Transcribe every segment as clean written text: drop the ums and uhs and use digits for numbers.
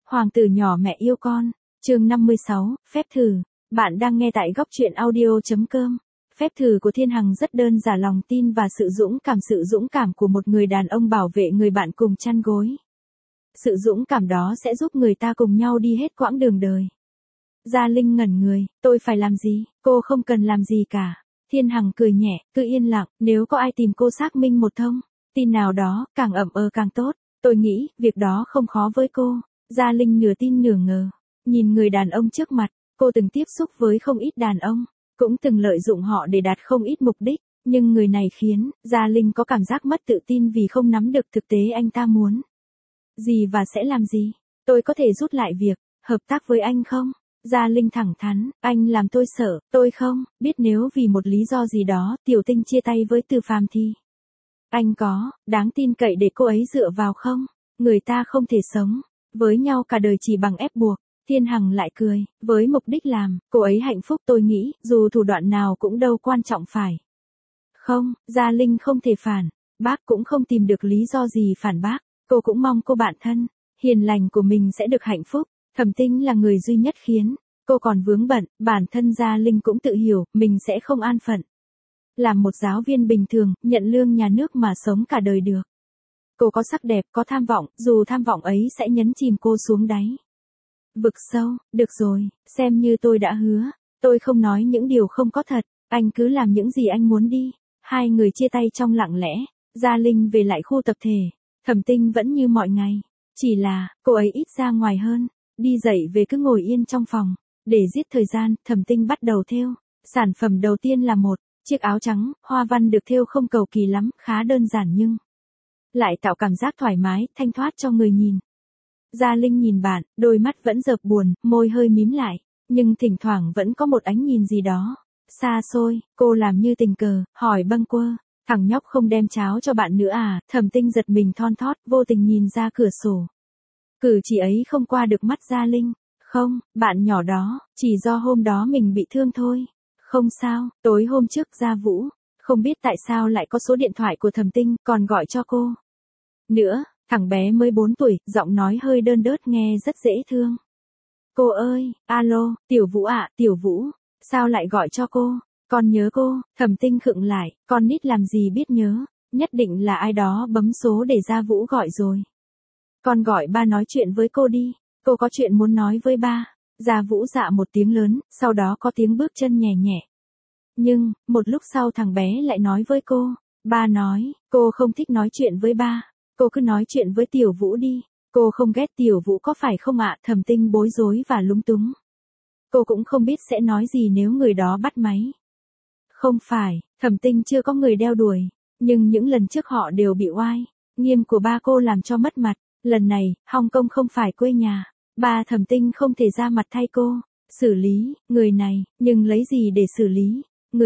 Hoàng tử nhỏ mẹ yêu con. Chương 56, phép thử. Bạn đang nghe tại góc truyện audio.com. Phép thử của Thiên Hằng rất đơn giản, lòng tin và sự dũng cảm của một người đàn ông bảo vệ người bạn cùng chăn gối. Sự dũng cảm đó sẽ giúp người ta cùng nhau đi hết quãng đường đời. Gia Linh ngẩn người, tôi phải làm gì? Cô không cần làm gì cả. Thiên Hằng cười nhẹ, cứ yên lặng, nếu có ai tìm cô xác minh một thông tin nào đó, càng ậm càng tốt. Tôi nghĩ, việc đó không khó với cô. Gia Linh nửa tin nửa ngờ. Nhìn người đàn ông trước mặt, cô từng tiếp xúc với không ít đàn ông, cũng từng lợi dụng họ để đạt không ít mục đích. Nhưng người này khiến Gia Linh có cảm giác mất tự tin vì không nắm được thực tế anh ta muốn gì và sẽ làm gì. Tôi có thể rút lại việc hợp tác với anh không? Gia Linh thẳng thắn, anh làm tôi sợ, tôi không biết nếu vì một lý do gì đó Tiểu Tinh chia tay với Từ Phàm thì anh có đáng tin cậy để cô ấy dựa vào không? Người ta không thể sống với nhau cả đời chỉ bằng ép buộc. Thiên Hằng lại cười, với mục đích làm cô ấy hạnh phúc, tôi nghĩ dù thủ đoạn nào cũng đâu quan trọng phải không? Gia Linh không thể phản bác, cũng không tìm được lý do gì phản bác. Cô cũng mong cô bạn thân hiền lành của mình sẽ được hạnh phúc. Thẩm Tinh là người duy nhất khiến cô còn vướng bận. Bản thân Gia Linh cũng tự hiểu mình sẽ không an phận làm một giáo viên bình thường, nhận lương nhà nước mà sống cả đời được. Cô có sắc đẹp, có tham vọng, dù tham vọng ấy sẽ nhấn chìm cô xuống đáy vực sâu. Được rồi, xem như tôi đã hứa, tôi không nói những điều không có thật, anh cứ làm những gì anh muốn đi. Hai người chia tay trong lặng lẽ. Gia Linh về lại khu tập thể. Thẩm Tinh vẫn như mọi ngày, chỉ là cô ấy ít ra ngoài hơn. Đi dậy về cứ ngồi yên trong phòng để giết thời gian. Thẩm Tinh bắt đầu thêu. Sản phẩm đầu tiên là một chiếc áo trắng, hoa văn được thêu không cầu kỳ lắm, khá đơn giản nhưng lại tạo cảm giác thoải mái, thanh thoát cho người nhìn. Gia Linh nhìn bạn, đôi mắt vẫn dợp buồn, môi hơi mím lại, nhưng thỉnh thoảng vẫn có một ánh nhìn gì đó xa xôi. Cô làm như tình cờ hỏi bâng quơ, thằng nhóc không đem cháo cho bạn nữa à? Thẩm Tinh giật mình thon thót, vô tình nhìn ra cửa sổ. Cử chỉ ấy không qua được mắt Gia Linh. Không, bạn nhỏ đó, chỉ do hôm đó mình bị thương thôi. Không sao, tối hôm trước Gia Vũ không biết tại sao lại có số điện thoại của Thẩm Tinh, còn gọi cho cô nữa. Thằng bé mới 4 tuổi, giọng nói hơi đơn đớt nghe rất dễ thương. Cô ơi, alo, Tiểu Vũ ạ, Tiểu Vũ, sao lại gọi cho cô? Con nhớ cô. Thẩm Tinh khựng lại, con nít làm gì biết nhớ, nhất định là ai đó bấm số để Gia Vũ gọi rồi. Con gọi ba nói chuyện với cô đi, cô có chuyện muốn nói với ba. Gia Vũ dạ một tiếng lớn, sau đó có tiếng bước chân nhẹ nhẹ. Nhưng, một lúc sau thằng bé lại nói với cô, ba nói, cô không thích nói chuyện với ba, cô cứ nói chuyện với Tiểu Vũ đi, cô không ghét Tiểu Vũ có phải không ạ? Thẩm Tinh bối rối và lúng túng. Cô cũng không biết sẽ nói gì nếu người đó bắt máy. Không phải, Thẩm Tinh chưa có người đeo đuổi, nhưng những lần trước họ đều bị oai nghiêm của ba cô làm cho mất mặt. Lần này, Hong Kong không phải quê nhà, ba Thẩm Tinh không thể ra mặt thay cô xử lý người này, nhưng lấy gì để xử lý?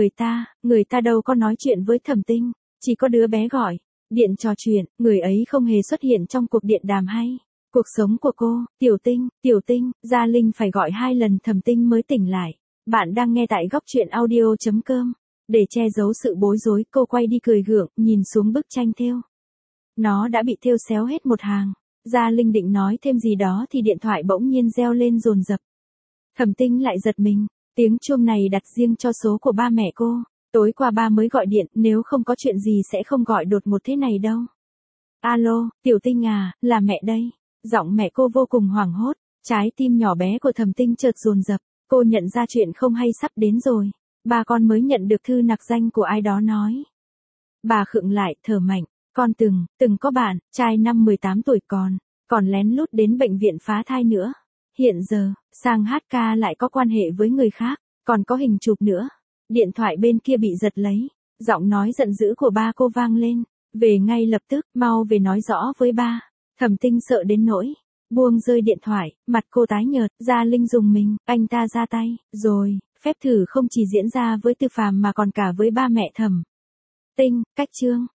Người ta đâu có nói chuyện với Thẩm Tinh, chỉ có đứa bé gọi điện trò chuyện, người ấy không hề xuất hiện trong cuộc điện đàm hay cuộc sống của cô. Tiểu Tinh, Gia Linh phải gọi 2 lần Thẩm Tinh mới tỉnh lại. Bạn đang nghe tại góc truyện audio.com. Để che giấu sự bối rối, cô quay đi cười gượng, nhìn xuống bức tranh thêu. Nó đã bị thêu xéo hết một hàng. Gia Linh định nói thêm gì đó thì điện thoại bỗng nhiên reo lên dồn dập. Thẩm Tinh lại giật mình, tiếng chuông này đặt riêng cho số của ba mẹ cô. Tối qua ba mới gọi điện, nếu không có chuyện gì sẽ không gọi đột ngột thế này đâu. Alo, Tiểu Tinh à, là mẹ đây. Giọng mẹ cô vô cùng hoảng hốt, trái tim nhỏ bé của Thẩm Tinh chợt dồn dập. Cô nhận ra chuyện không hay sắp đến rồi. Ba con mới nhận được thư nặc danh của ai đó nói. Bà khựng lại, thở mạnh. Con từng có bạn, trai năm 18 tuổi còn lén lút đến bệnh viện phá thai nữa. Hiện giờ, sang hát ca lại có quan hệ với người khác, còn có hình chụp nữa. Điện thoại bên kia bị giật lấy, giọng nói giận dữ của ba cô vang lên. Về ngay lập tức, mau về nói rõ với ba. Thẩm Tinh sợ đến nỗi buông rơi điện thoại, mặt cô tái nhợt. Gia Linh rùng mình, anh ta ra tay rồi. Phép thử không chỉ diễn ra với Từ Phàm mà còn cả với ba mẹ Thẩm Tinh. Cách chương